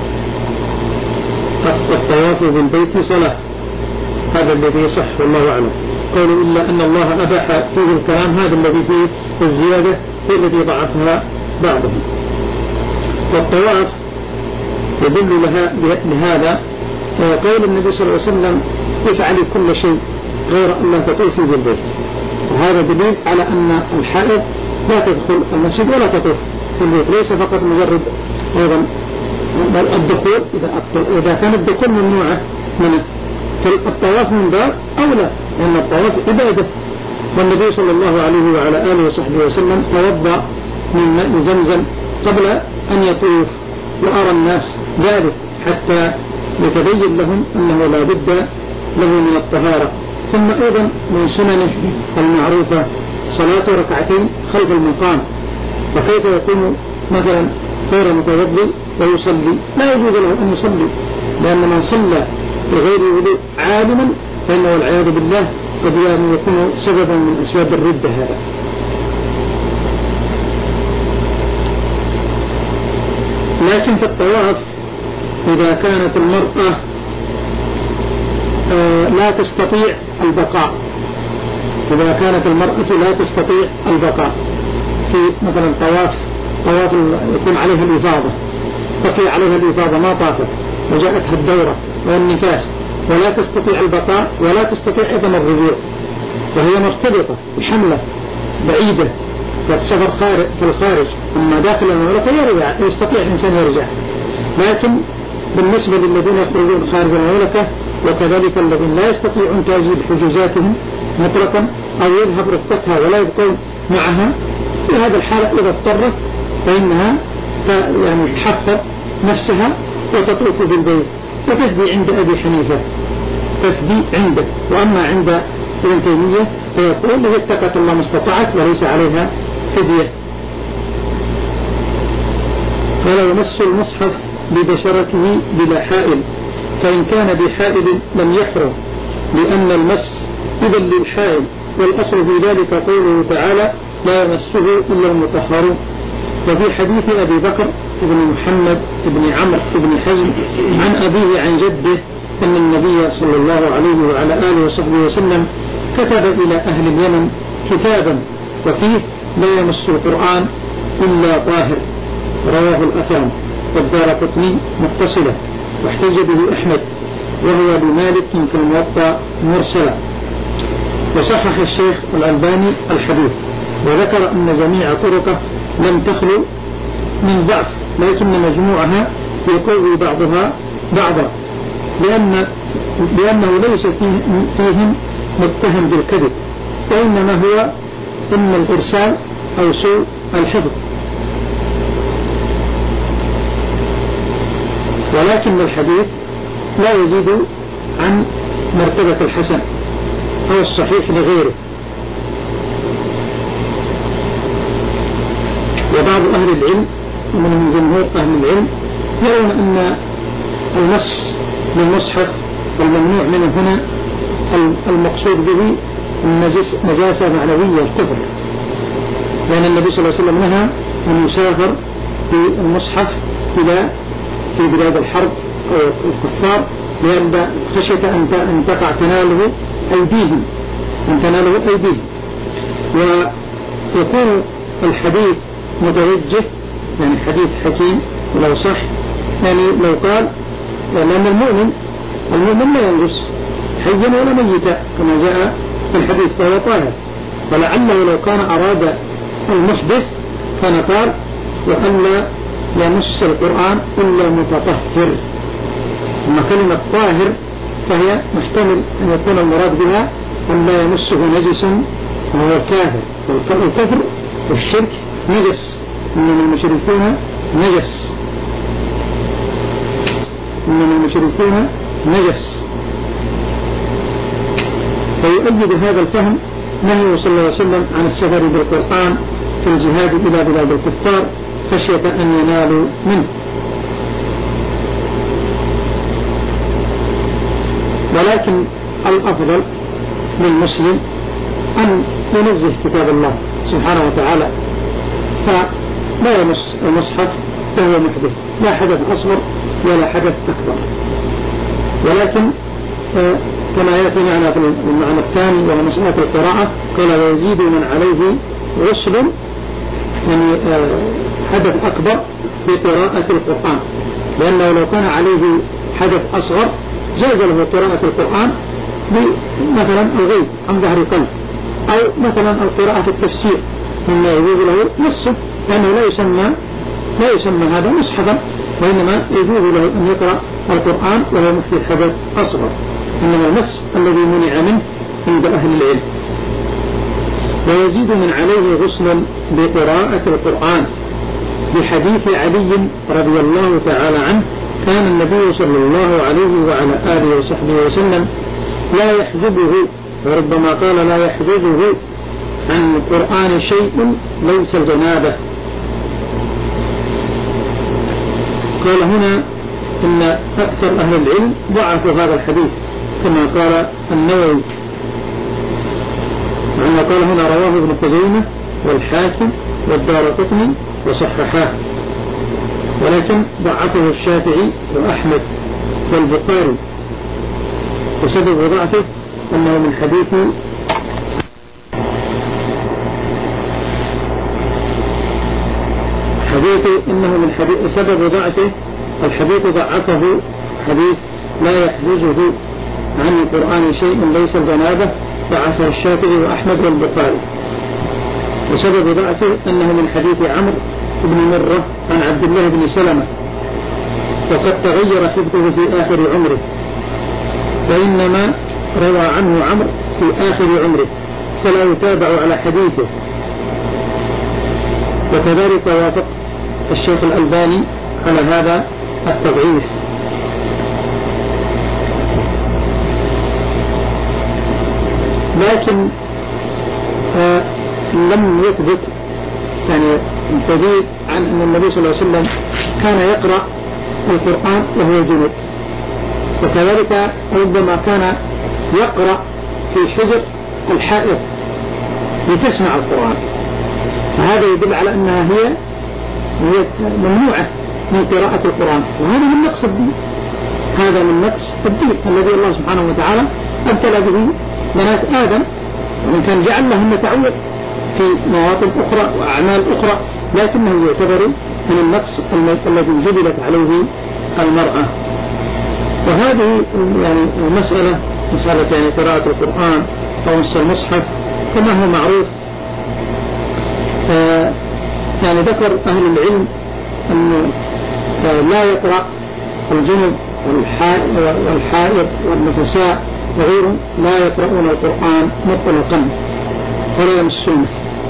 الطواف بالبيت صلاة، هذا الذي يصح والله أعلم. قالوا إلا أن الله أباح فيه الكلام، هذا الذي فيه الزيادة هو الذي ضعفها بعضهم. والطواف يدل لها لهذا قول النبي صلى الله عليه وسلم: افعلي كل شيء غير أن لا تطوفي بالبيت. وهذا دليل على أن الحائض لا تدخل المسجد ولا تطوف في البيت، ليس فقط مجرد أيضا الدخول، إذا كان الدخول ممنوعة منه فالطواف من باب أولى، لأن الطواف عبادة. والنبي صلى الله عليه وعلى آله وصحبه وسلم توضأ من ماء زمزم قبل أن يطوف، وأرى الناس ذلك حتى يتبين لهم أنه لا بد له من الطهارة. ثم أيضا من سننه المعروفة صلاة ركعتين خلف المقام، فكيف يكون مثلا غير متوضئ ويصلي؟ لا يجوز له أن يصلي، لأن من صلى بغير وضوء عالما فإنه والعياذ بالله قد يكون سببا من أسباب الردة. هذا لكن في الطواف إذا كانت المرأة لا تستطيع البقاء، إذا كانت المرأة لا تستطيع البقاء في مثلا طواف طواف يكون عليها الإفاضة، بقي عليها الإفاضة ما طافت وجاءتها الدورة والنفاس ولا تستطيع البقاء ولا تستطيع أيضا الرجوع، وهي مرتبطة بحملة بعيدة فالسفر خارج في الخارج، أما داخل المملكة يرجع، يستطيع الإنسان يرجع. لكن بالنسبة للذين يخرجون خارج المملكة وكذلك الذين لا يستطيعون تأجيل حجوزاتهم مطلقا أو يذهب رفقتها ولا يبقون معها، في هذا الحالة إذا اضطرت فإنها يعني تحفظ نفسها وتطوف بالبيت وتفدي عند أبي حنيفة، تفدي عنده. وأما عند ابن تيمية فيقول: لو اتقت الله ما استطاعت وليس عليها فدية. ولا يمس المصحف ببشرته بلا حائل، فإن كان بحائل لم يحرم، لأن المس إذا للحائل، والأصل في ذلك قوله تعالى: لا يمسه إلا المطهرون. وفي حديث أبي بكر بن محمد بن عمرو بن حزم عن أبيه عن جده أن النبي صلى الله عليه وعلى آله وصحبه وسلم كتب إلى أهل اليمن كتابا وفيه: لا يمس القرآن إلا طاهر. رواه الأثام والدارقطني متصلة، واحتج به أحمد وهو بمالك في الموطأ مرسلة. وصحح الشيخ الألباني الحديث وذكر أن جميع طرقه لم تخلو من ضعف، لكن مجموعها يقوي بعضها بعضا، لأن لأنه ليس فيهم متهم بالكذب، وإنما هو إما الإرسال أو سوء الحفظ. ولكن الحديث لا يزيد عن مرتبة الحسن أو الصحيح لغيره. وبعض أهل العلم ومن جمهور أهل العلم يرون أن المس للمصحف الممنوع منه هنا المقصود به النجاسة معنوية الكفر، لأن النبي صلى الله عليه وسلم نهى أن يسافر بالمصحف إلى في بلاد الحرب أو الكفار، لأن خشية أن تقع تناله أيديهم أن تناله أيديهم. ويكون الحديث متوجه، يعني حديث حكيم لو صح، يعني لو قال لأن المؤمن المؤمن لا ينجس حيا ولا ميتا كما جاء في الحديث فهو طاهر، فلعله لو كان أراد المحدث كان قال: وأن لا يمس القرآن إلا متطهر. أما كلمة طاهر فهي محتمل أن يكون المراد بها أن لا يمسه نجس وهو الكافر، والكفر والشرك نجس، إنما المشركون نجس. إنما المشركون نجس. ويؤيد هذا الفهم نهيه صلى الله عليه وسلم عن السفر بالقرآن في الجهاد إلى بلاد الكفار خشية أن ينالوا منه. ولكن الأفضل للمسلم أن ينزه كتاب الله سبحانه وتعالى، فلا يمس المصحف فهو محدث، لا حدث أصغر ولا حدث أكبر. ولكن آه كما يأتي معنا في المعنى الثاني وهو مسألة القراءة، قال ويزيد من عليه غسل، يعني آه حدث أكبر بقراءة القرآن، لأنه لو كان عليه حدث أصغر جاز له قراءة القرآن مثلا الغيب عن ظهر قلب، أو مثلا القراءة في التفسير مما يجوز له نصه، لأنه لا يسمى لا يسمى هذا مصحفا، وإنما يجوز له أن يقرأ القرآن وهو محدث حدث أصغر، إنما المس الذي منع منه عند أهل العلم. ويزيد من عليه غسل بقراءة القرآن بحديث علي رضي الله تعالى عنه كان النبي صلى الله عليه وعلى آله وصحبه وسلم لا يحجبه، وربما قال لا يحجبه عن القرآن شيء ليس الجنابة. قال هنا إن أكثر أهل العلم ضعفوا هذا الحديث كما قال النووي، وأنه قال هنا رواه ابن خزيمة والحاكم والدارقطني وصححاه، ولكن ضعفه الشافعي وأحمد والبخاري، وسبب ضعفه أنه من حديث حديث إنه من حديث سبب ضعفه الحديث ضعفه حديث لا يحجزه عن القرآن شيء ليس الجنابة، ضعفه الشافعي وأحمد والبخاري. وسبب ضعفه أنه من حديث عمرو بن مرة عن عبد الله بن سلمة، وقد تغير حفظه في آخر عمره، وإنما روى عنه عمرو في آخر عمره فلا يتابع على حديثه. وكذلك وافق الشيخ الألباني على هذا التضعيف. لكن آه لم يثبت يعني تزيد عن أن النبي صلى الله عليه وسلم كان يقرأ القرآن وهو جنوب، وكذلك ربما كان يقرأ في حجر الحائط لتسمع القرآن، فهذا يدل على أنها هي ممنوعة من قراءة القرآن، وهذا من نقص الدين، هذا من نقص الدين الذي الله سبحانه وتعالى ابتلى به بنات آدم، ومن كان جعل لهم تعود في مواطن أخرى وأعمال أخرى، لكنه يعتبر من النقص الذي جبلت عليه المرأة. وهذه يعني مسألة مسألة يعني قراءة القرآن أو نص المصحف كما هو معروف. آه يعني ذكر أهل العلم أنه آه لا يقرأ الجنب والحائض والنفساء وغيرهم لا يقرؤون القرآن مطلقا ولا يمسونه،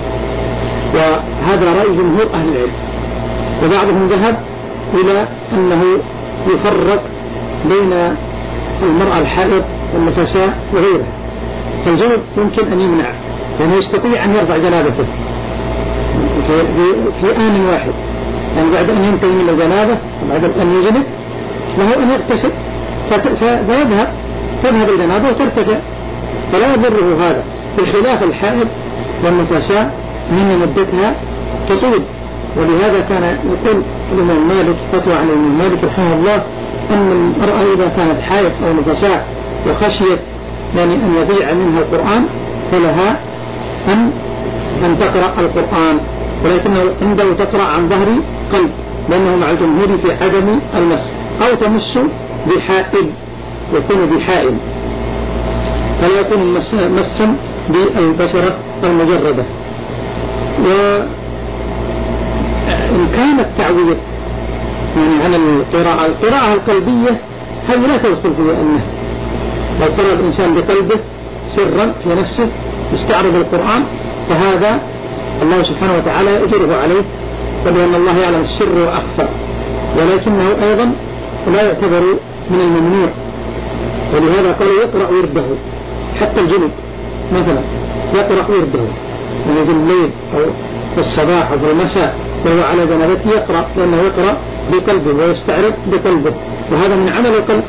وهذا رأي جمهور أهل العلم. وبعضهم ذهب إلى أنه يفرق بين المرأة الحائض والنفساء وغيرها، فالجنب يمكن أن يمنع، لأنه يستطيع أن يرفع جنابته في آن واحد، يعني بعد أن ينتهي من الجنابة وبعد أن يجنب له أن يغتسل فيذهب تذهب الجنابة وترتفع، فلا يضره هذا، بخلاف الحائض والنفساء من مدتها تطول. ولهذا كان يقول الإمام مالك فتوى عن الإمام مالك رحمه الله أن المرأة إذا كانت حائض أو نفساء وخشيت يعني أن يضيع منها القرآن فلها أن أن تقرأ القرآن، ولكنه عنده تقرأ عن ظهر قلب، لأنه مع الجمهور في عدم المس، أو تمس بحائل، يكون بحائل فلا يكون مسا بالبشرة المجردة. وإن كان التعويض يعني عن القراءة القراءة القلبية هذه لا تدخل في النهي، لو قرأ الإنسان بقلبه سرا في نفسه يستعرض القرآن فهذا الله سبحانه وتعالى يأجره عليه، فلأن الله يعلم السر وأخفى، ولكنه أيضا لا يعتبر من الممنوع، ولهذا قالوا يقرأ ورده. حتى الجنب مثلا يقرأ ورده يعني في الليل أو في الصباح أو في المساء وهو على جنابته يقرأ، لأنه يقرأ بقلبه ويستعرض بقلبه، وهذا من عمل القلب.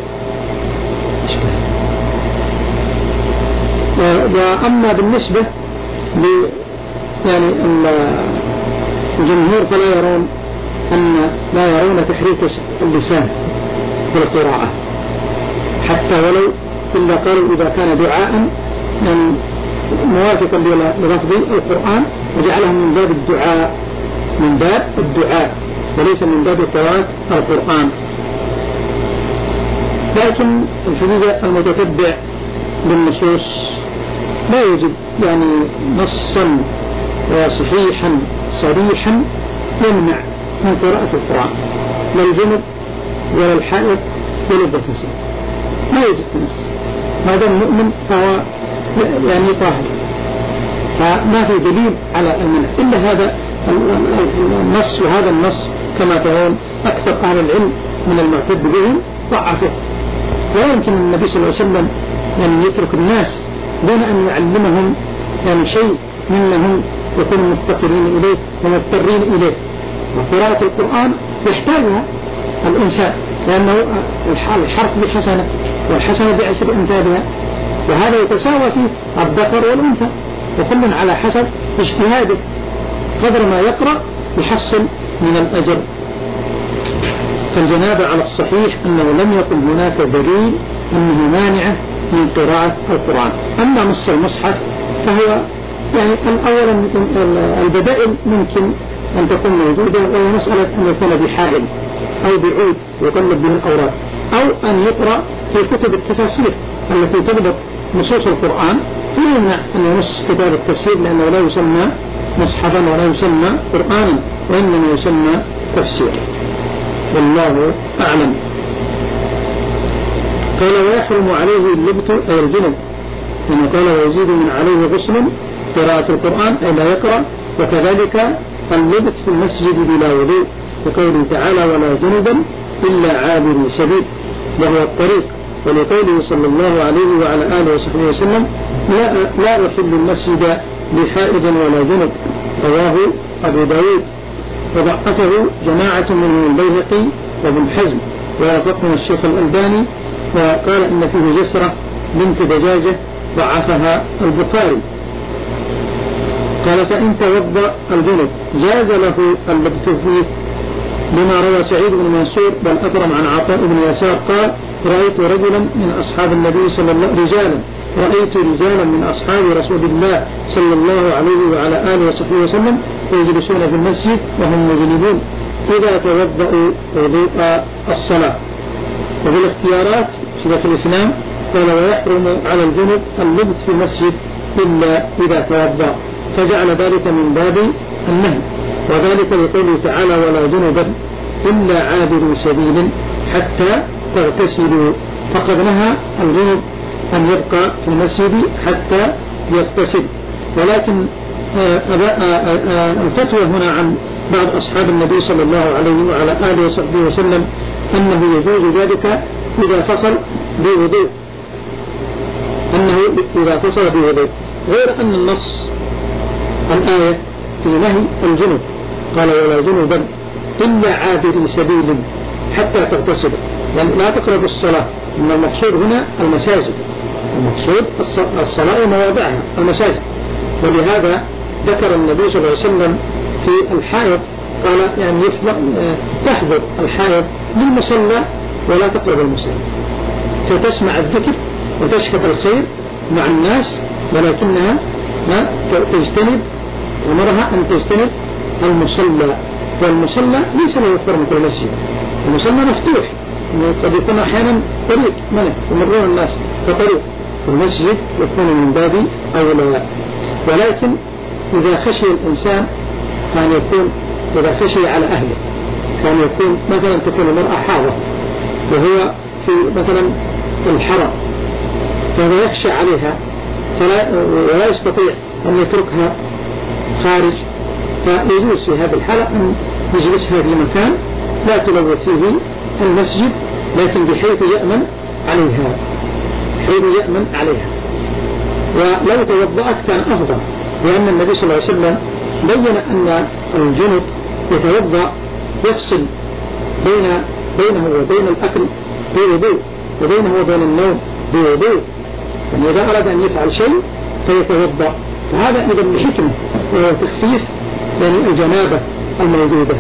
وأما بالنسبة ل يعني الجمهور فلا يرون أن لا يرون تحريك اللسان في القراءة حتى ولو إلا قالوا إذا كان دعاء يعني موافقا للفظ القرآن وجعلهم من باب الدعاء، من باب الدعاء وليس من باب قراءة القرآن. لكن الحقيقة المتتبع بالنصوص لا يوجد يعني نصا صحيحا صريحا يمنع من قراءة القرآن، لا الجنب ولا الحائض ولا النفساء، لا يوجد نص. هذا المؤمن فهو يعني طاهر، فما في دليل على المنع إلا هذا النص. وهذا النص كما ترون أكثر أهل العلم من المعتد بهم ضعفه. ولا يمكن النبي صلى الله عليه وسلم أن يترك الناس دون أن يعلمهم يعني شيء مما هم يكونوا مفتقرين إليه ومضطرين إليه. وقراءة القرآن يحتاجها الإنسان، لأنه الحرف بحسنة والحسنة بعشر أمثالها، وهذا يتساوى فيه الذكر والأنثى، وكل على حسب اجتهاده قدر ما يقرأ يحصل من الأجر. فالجنابة على الصحيح أنه لم يكن هناك دليل أنه مانعة من قراءة القرآن. أما مس المصحف فهو يعني الأول البدائل ممكن أن تكون موجودة، وهي مسألة أن يكون بحائل أو بعود يقلب به الأوراق، أو أن يقرأ في كتب التفاسير التي تضبط نصوص القرآن، فلا يمنع أن يمس كتاب التفسير، لأنه لا يسمى مصحفا ولا يسمى قرآنا، وإنما يسمى تفسير. والله أعلم. قال ويحرم عليه اللبث أي الجنب، لما قال ويزيد من عليه غسل قراءة القرآن أي لا يقرأ، وكذلك اللبث في المسجد بلا وضوء، وقوله تعالى ولا جنبا إلا عابر سبيل وهو الطريق، ولقوله صلى الله عليه وعلى آله وصحبه وسلم لا, لا أحل المسجد لحائض ولا جنب، رواه أبو داود، وضعفه جماعة من البيهقي وابن حزم، ووافقنا الشيخ الألباني وقال إن فيه جسرة بنت دجاجة ضعفها البخاري. قال فإن توضأ الجنب جاز له اللبث فيه، لما روى سعيد بن منصور بل أكرم عن عطاء بن يسار قال رأيت رجلا من أصحاب النبي صلى الله عليه رجالا رأيت رجالا من أصحاب رسول الله صلى الله عليه وعلى آله وصحبه وسلم يجلسون في المسجد وهم مجنبون إذا توضأوا وضوء الصلاة. وفي الاختيارات شيخ الإسلام قال ويحرم على الجنب اللبث في المسجد إلا إذا توضأ، فجعل ذلك من باب النهي، وذلك لقوله تعالى ولا جنبا إلا عابر سبيل حتى تغتسلوا، فقد نهى الجنب أن يبقى في المسجد حتى يغتسل. ولكن الفتوى هنا عن بعض أصحاب النبي صلى الله عليه وعلى آله وصحبه وسلم أنه يجوز ذلك إذا فصل بوضوء، أنه إذا فصل بوضوء، غير أن النص الآية في نهي الجنب قال ولا جنبا إلا عابر سبيل حتى تغتسل، يعني لا تقرب الصلاة، إن المقصود هنا المساجد، المقصود الصلاة ومواضعها المساجد. ولهذا ذكر النبي صلى الله عليه وسلم في الحائض قال يعني تحضر الحائض للمصلى ولا تقرب المصلى، فتسمع الذكر وتشهد الخير مع الناس، ولكنها ما تجتنب، أمرها أن تجتنب المصلى، والمصلى ليس له حرمة المسجد، المصلى مفتوح، قد يكون أحيانا طريق منه يمرون الناس كطريق، المسجد يكون من باب أولى. ولكن إذا خشي الإنسان كان يكون إذا خشي على أهله كان يكون مثلا تكون المرأة حاضر وهو في مثلا الحرم، فهو يخشى عليها فلا ولا يستطيع أن يتركها خارج، فيجوز في هذه الحالة أن يجلسها في مكان لا تلوث فيه المسجد لكن بحيث يأمن عليها، حيث يأمن عليها. ولو توضأت كان أفضل، لأن النبي صلى الله عليه وسلم بين أن الجنب يتوضأ يفصل بين بينه وبين الأكل بوضوء، وبينه وبين النوم بوضوء، يعني إذا أراد أن يفعل شيء فيتوضأ. فهذا إذا بحكمة وهو تخفيف يعني الجنابة الموجودة.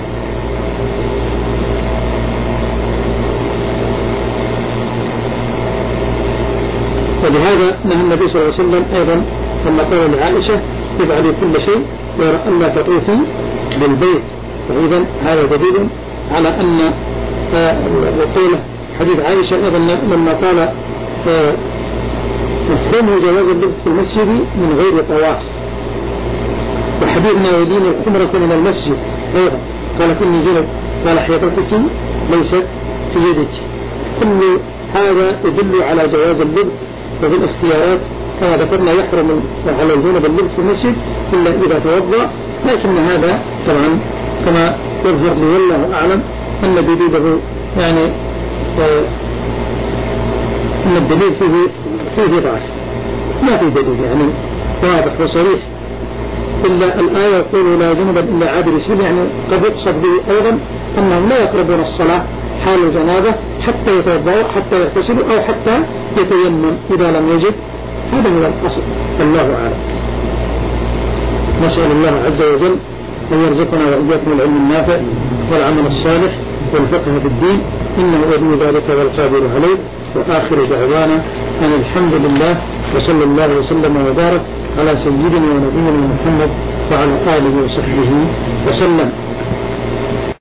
ولهذا نهى النبي صلى الله عليه وسلم أيضا لما قال لعائشة افعلي كل شيء غير أن لا تطوفي بالبيت. فإذا هذا دليل على أن وقوله حديث عائشة أيضا لما قال مفهوم جواز اللبس في المسجد من غير طواف، وحديث ما يدين الخمرة من المسجد أيضا قالت إني جنب، قال حيطتك ليست في يدك. كل هذا يدل على جواز اللبس. وفي الاختيارات كما ذكرنا يحرم على الجنب اللبس في المسجد إلا إذا توضأ، لكن هذا طبعا كما يظهر لي والله أعلم أن دليله يعني آه أن الدليل فيه فيه ضعف، ما في دليل يعني واضح وصريح. إلا الآية يقول لا جنبا إلا عابر سبيل، يعني قد يقصد به أيضا أنهم لا يقربون الصلاة حال الجنابة حتى يتوضأوا حتى يغتسلوا أو حتى يتيمم إذا لم يجد. هذا هو الأصل، الله أعلم. نسأل الله عز وجل أن يرزقنا وإياكم العلم النافع والعمل الصالح والفقه في الدين، إنه ولي ذلك والقادر عليه. وآخر دعوانا أن الحمد لله، وصلى الله وسلم وبارك على سيدنا ونبينا محمد وعلى آله وصحبه وسلم.